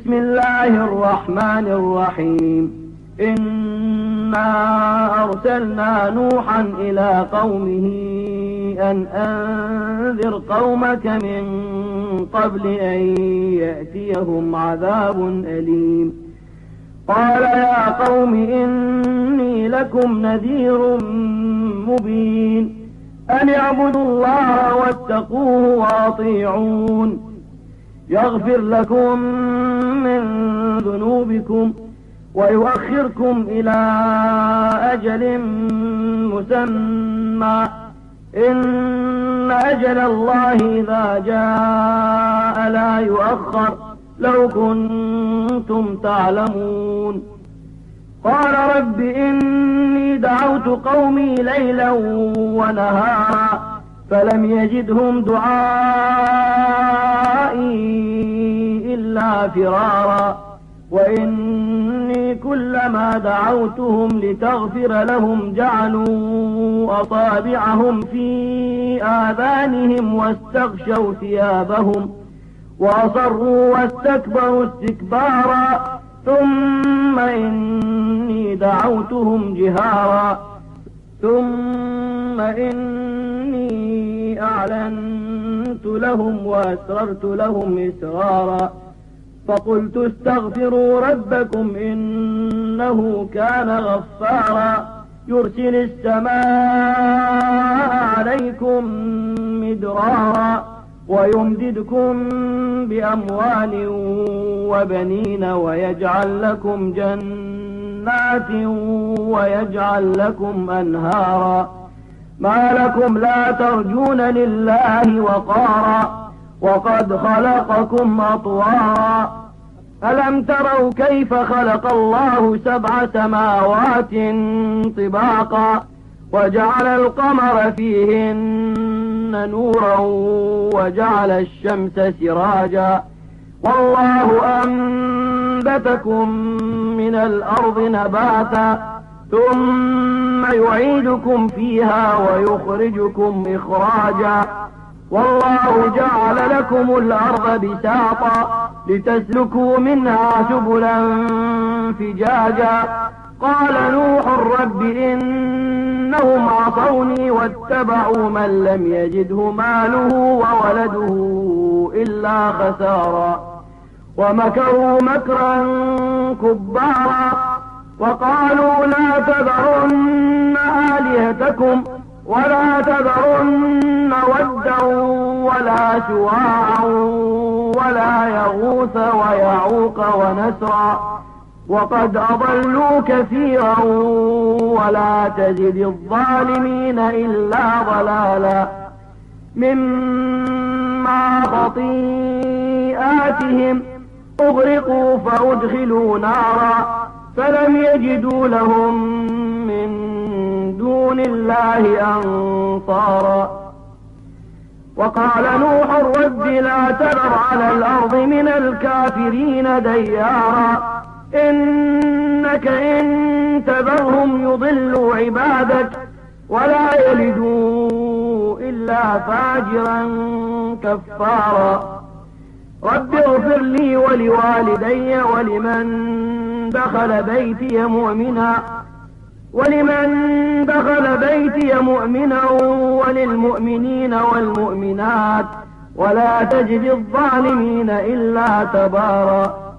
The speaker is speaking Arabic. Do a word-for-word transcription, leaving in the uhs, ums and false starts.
بسم الله الرحمن الرحيم إنا أرسلنا نوحا إلى قومه أن أنذر قومك من قبل أن يأتيهم عذاب أليم. قال يا قوم إني لكم نذير مبين أن اعبدوا الله واتقوه وأطيعون يغفر لكم من ذنوبكم ويؤخركم إلى أجل مسمى إن أجل الله إذا جاء لا يؤخر لو كنتم تعلمون. قال رب إني دعوت قومي ليلا ونهارا فلم يجدهم دعائي إلا فرارا وإني كلما دعوتهم لتغفر لهم جعلوا أصابعهم في آذانهم واستغشوا ثيابهم وأصروا واستكبروا استكبارا ثم إني دعوتهم جهارا ثم إني أعلنت لهم وأسررت لهم إسرارا فقلت استغفروا ربكم إنه كان غفارا يرسل السماء عليكم مدرارا ويمددكم بأموال وبنين ويجعل لكم جنات ويجعل لكم أنهارا ما لكم لا ترجون لله وقارا وقد خلقكم أطوارا ألم تروا كيف خلق الله سبع سماوات طباقا وجعل القمر فيهن نورا وجعل الشمس سراجا والله أنبتكم من الأرض نباتا ثم يعيدكم فيها ويخرجكم إخراجا والله جعل لكم الأرض بساطا لتسلكوا منها سبلا فجاجا قال نوح رب إنهم عصوني واتبعوا من لم يجده ماله وولده إلا خسارا ومكروا مكرا كبارا وقالوا لا تذرن آلهتكم ولا تذرن ودا ولا سواعا ولا يغوث ويعوق ونسرا وقد أضلوا كثيرا ولا تزد الظالمين إلا ضلالا مما خطيئاتهم أغرقوا فأدخلوا نارا فلم يجدوا لهم من دون الله أنصارا وقال نوح رب لا تذر على الأرض من الكافرين ديارا إنك إن تذرهم يضلوا عبادك ولا يلدوا إلا فاجرا كفارا رب اغفر لي ولوالدي ولمن دخل بيتي مؤمنا ولمن دخل بيتي مؤمنا وللمؤمنين والمؤمنات ولا تجد الظالمين إلا تبارا